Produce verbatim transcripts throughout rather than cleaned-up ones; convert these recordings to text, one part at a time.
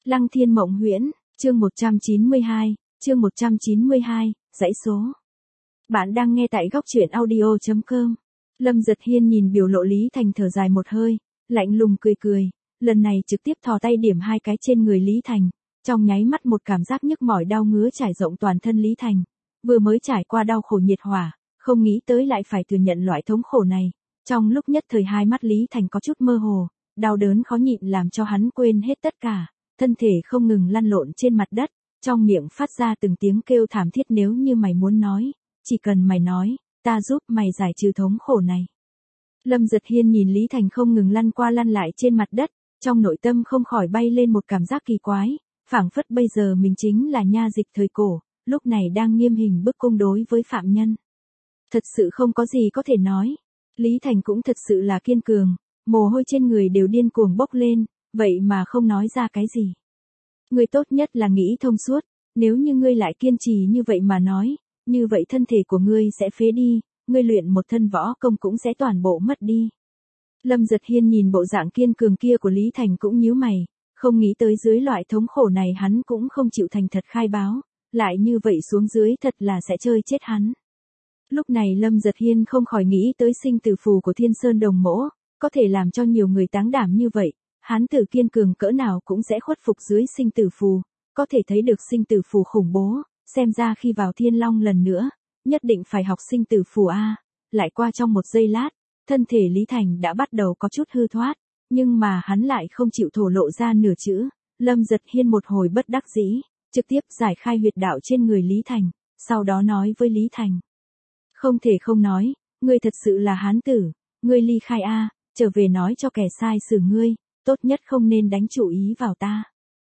Lăng Thiên Mộng Huyễn, chương một trăm chín mươi hai, chương một trăm chín mươi hai, dãy số. Bạn đang nghe tại góc truyện audio chấm com. Lâm Giật Hiên nhìn biểu lộ Lý Thành thở dài một hơi, lạnh lùng cười cười, lần này trực tiếp thò tay điểm hai cái trên người Lý Thành, trong nháy mắt một cảm giác nhức mỏi đau ngứa trải rộng toàn thân Lý Thành. Vừa mới trải qua đau khổ nhiệt hỏa, không nghĩ tới lại phải thừa nhận loại thống khổ này. Trong lúc nhất thời hai mắt Lý Thành có chút mơ hồ, đau đớn khó nhịn làm cho hắn quên hết tất cả, thân thể không ngừng lăn lộn trên mặt đất, trong miệng phát ra từng tiếng kêu thảm thiết. Nếu như mày muốn nói, chỉ cần mày nói, ta giúp mày giải trừ thống khổ này. Lâm Giật Hiên nhìn Lý Thành không ngừng lăn qua lăn lại trên mặt đất, trong nội tâm không khỏi bay lên một cảm giác kỳ quái, phảng phất bây giờ mình chính là nha dịch thời cổ, lúc này đang nghiêm hình bức cung đối với phạm nhân. Thật sự không có gì có thể nói. Lý Thành cũng thật sự là kiên cường, mồ hôi trên người đều điên cuồng bốc lên, vậy mà không nói ra cái gì. Ngươi tốt nhất là nghĩ thông suốt, nếu như ngươi lại kiên trì như vậy mà nói, như vậy thân thể của ngươi sẽ phế đi, ngươi luyện một thân võ công cũng sẽ toàn bộ mất đi. Lâm Giật Hiên nhìn bộ dạng kiên cường kia của Lý Thành cũng nhíu mày, không nghĩ tới dưới loại thống khổ này hắn cũng không chịu thành thật khai báo, lại như vậy xuống dưới thật là sẽ chơi chết hắn. Lúc này Lâm Giật Hiên không khỏi nghĩ tới sinh tử phù của Thiên Sơn Đồng Mỗ, có thể làm cho nhiều người táng đảm như vậy, hắn tử kiên cường cỡ nào cũng sẽ khuất phục dưới sinh tử phù, có thể thấy được sinh tử phù khủng bố, xem ra khi vào Thiên Long lần nữa, nhất định phải học sinh tử phù a. Lại qua trong một giây lát, thân thể Lý Thành đã bắt đầu có chút hư thoát, nhưng mà hắn lại không chịu thổ lộ ra nửa chữ. Lâm Giật Hiên một hồi bất đắc dĩ, trực tiếp giải khai huyệt đạo trên người Lý Thành, sau đó nói với Lý Thành. Không thể không nói, ngươi thật sự là hán tử, ngươi ly khai a, trở về nói cho kẻ sai xử ngươi, tốt nhất không nên đánh chủ ý vào ta.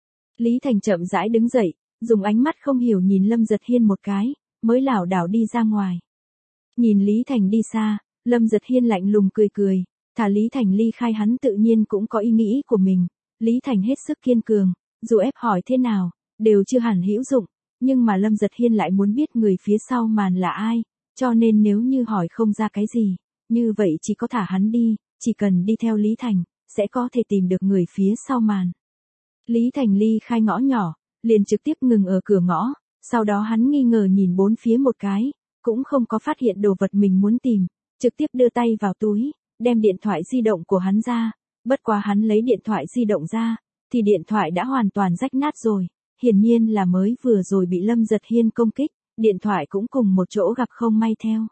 Lý Thành chậm rãi đứng dậy, dùng ánh mắt không hiểu nhìn Lâm Giật Hiên một cái, mới lảo đảo đi ra ngoài. Nhìn Lý Thành đi xa, Lâm Giật Hiên lạnh lùng cười cười, thả Lý Thành ly khai hắn tự nhiên cũng có ý nghĩ của mình. Lý Thành hết sức kiên cường, dù ép hỏi thế nào, đều chưa hẳn hữu dụng, nhưng mà Lâm Giật Hiên lại muốn biết người phía sau màn là ai, cho nên nếu như hỏi không ra cái gì, như vậy chỉ có thả hắn đi, chỉ cần đi theo Lý Thành, sẽ có thể tìm được người phía sau màn. Lý Thành ly khai ngõ nhỏ, liền trực tiếp ngừng ở cửa ngõ, sau đó hắn nghi ngờ nhìn bốn phía một cái, cũng không có phát hiện đồ vật mình muốn tìm, trực tiếp đưa tay vào túi, đem điện thoại di động của hắn ra, bất quá hắn lấy điện thoại di động ra, thì điện thoại đã hoàn toàn rách nát rồi, hiển nhiên là mới vừa rồi bị Lâm Giật Hiên công kích, điện thoại cũng cùng một chỗ gặp không may theo.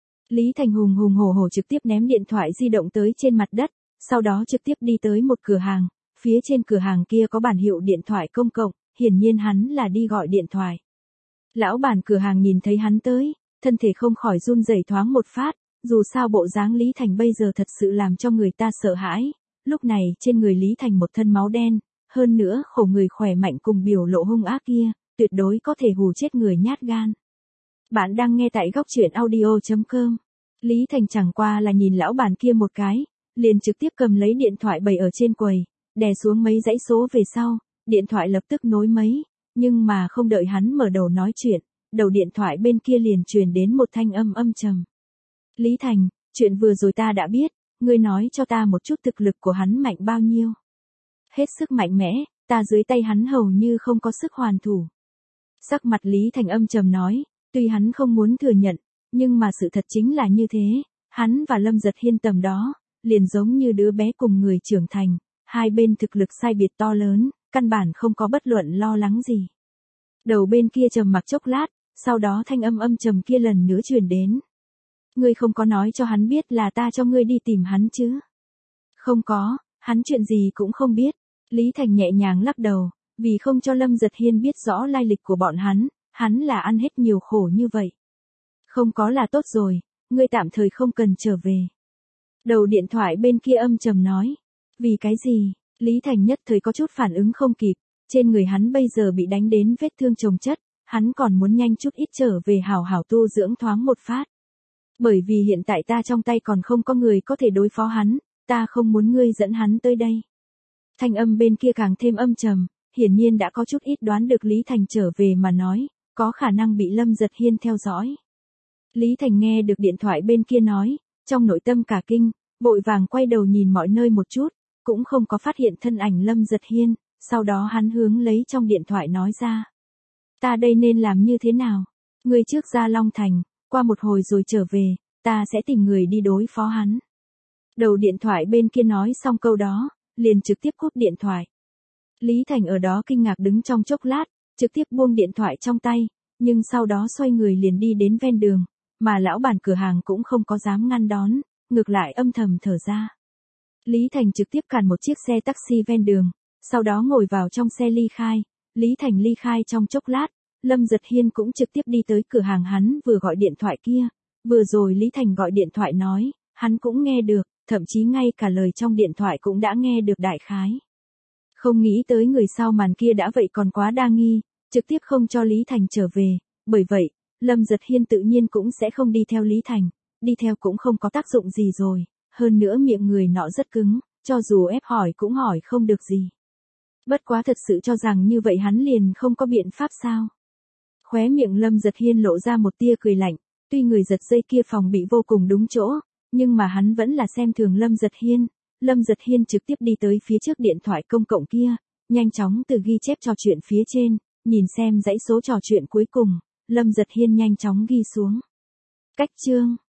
Lý Thành hùng hùng hổ hổ trực tiếp ném điện thoại di động tới trên mặt đất, sau đó trực tiếp đi tới một cửa hàng, phía trên cửa hàng kia có bản hiệu điện thoại công cộng, hiển nhiên hắn là đi gọi điện thoại. Lão bản cửa hàng nhìn thấy hắn tới, thân thể không khỏi run rẩy thoáng một phát, dù sao bộ dáng Lý Thành bây giờ thật sự làm cho người ta sợ hãi, lúc này trên người Lý Thành một thân máu đen, hơn nữa khổ người khỏe mạnh cùng biểu lộ hung ác kia, tuyệt đối có thể hù chết người nhát gan. Bạn đang nghe tại góc truyện audio chấm com. Lý Thành chẳng qua là nhìn lão bản kia một cái, liền trực tiếp cầm lấy điện thoại bày ở trên quầy, đè xuống mấy dãy số về sau, điện thoại lập tức nối mấy, nhưng mà không đợi hắn mở đầu nói chuyện, đầu điện thoại bên kia liền truyền đến một thanh âm âm trầm. Lý Thành, chuyện vừa rồi ta đã biết, ngươi nói cho ta một chút thực lực của hắn mạnh bao nhiêu. Hết sức mạnh mẽ, ta dưới tay hắn hầu như không có sức hoàn thủ. Sắc mặt Lý Thành âm trầm nói, tuy hắn không muốn thừa nhận, nhưng mà sự thật chính là như thế, hắn và Lâm Giật Hiên tầm đó, liền giống như đứa bé cùng người trưởng thành, hai bên thực lực sai biệt to lớn, căn bản không có bất luận lo lắng gì. Đầu bên kia trầm mặc chốc lát, sau đó thanh âm âm trầm kia lần nữa truyền đến. Ngươi không có nói cho hắn biết là ta cho ngươi đi tìm hắn chứ? Không có, hắn chuyện gì cũng không biết. Lý Thành nhẹ nhàng lắc đầu, vì không cho Lâm Giật Hiên biết rõ lai lịch của bọn hắn, hắn là ăn hết nhiều khổ như vậy. Không có là tốt rồi, ngươi tạm thời không cần trở về. Đầu điện thoại bên kia âm trầm nói. Vì cái gì? Lý Thành nhất thời có chút phản ứng không kịp, trên người hắn bây giờ bị đánh đến vết thương chồng chất, hắn còn muốn nhanh chút ít trở về hảo hảo tu dưỡng thoáng một phát. Bởi vì hiện tại ta trong tay còn không có người có thể đối phó hắn, ta không muốn ngươi dẫn hắn tới đây. Thanh âm bên kia càng thêm âm trầm, hiển nhiên đã có chút ít đoán được Lý Thành trở về mà nói, có khả năng bị Lâm Giật Hiên theo dõi. Lý Thành nghe được điện thoại bên kia nói, trong nội tâm cả kinh, vội vàng quay đầu nhìn mọi nơi một chút, cũng không có phát hiện thân ảnh Lâm Giật Hiên, sau đó hắn hướng lấy trong điện thoại nói ra. Ta đây nên làm như thế nào? Ngươi trước ra Long Thành, qua một hồi rồi trở về, ta sẽ tìm người đi đối phó hắn. Đầu điện thoại bên kia nói xong câu đó, liền trực tiếp cúp điện thoại. Lý Thành ở đó kinh ngạc đứng trong chốc lát, trực tiếp buông điện thoại trong tay, nhưng sau đó xoay người liền đi đến ven đường, mà lão bản cửa hàng cũng không có dám ngăn đón, ngược lại âm thầm thở ra. Lý Thành trực tiếp cản một chiếc xe taxi ven đường, sau đó ngồi vào trong xe ly khai. Lý Thành ly khai trong chốc lát, Lâm Giật Hiên cũng trực tiếp đi tới cửa hàng hắn vừa gọi điện thoại kia. Vừa rồi Lý Thành gọi điện thoại nói, hắn cũng nghe được, thậm chí ngay cả lời trong điện thoại cũng đã nghe được đại khái. Không nghĩ tới người sau màn kia đã vậy còn quá đa nghi, trực tiếp không cho Lý Thành trở về, bởi vậy, Lâm Giật Hiên tự nhiên cũng sẽ không đi theo Lý Thành, đi theo cũng không có tác dụng gì rồi, hơn nữa miệng người nọ rất cứng, cho dù ép hỏi cũng hỏi không được gì. Bất quá thật sự cho rằng như vậy hắn liền không có biện pháp sao? Khóe miệng Lâm Giật Hiên lộ ra một tia cười lạnh, tuy người giật dây kia phòng bị vô cùng đúng chỗ, nhưng mà hắn vẫn là xem thường Lâm Giật Hiên. Lâm Giật Hiên trực tiếp đi tới phía trước điện thoại công cộng kia, nhanh chóng từ ghi chép trò chuyện phía trên, nhìn xem dãy số trò chuyện cuối cùng, Lâm Giật Hiên nhanh chóng ghi xuống. Cách chương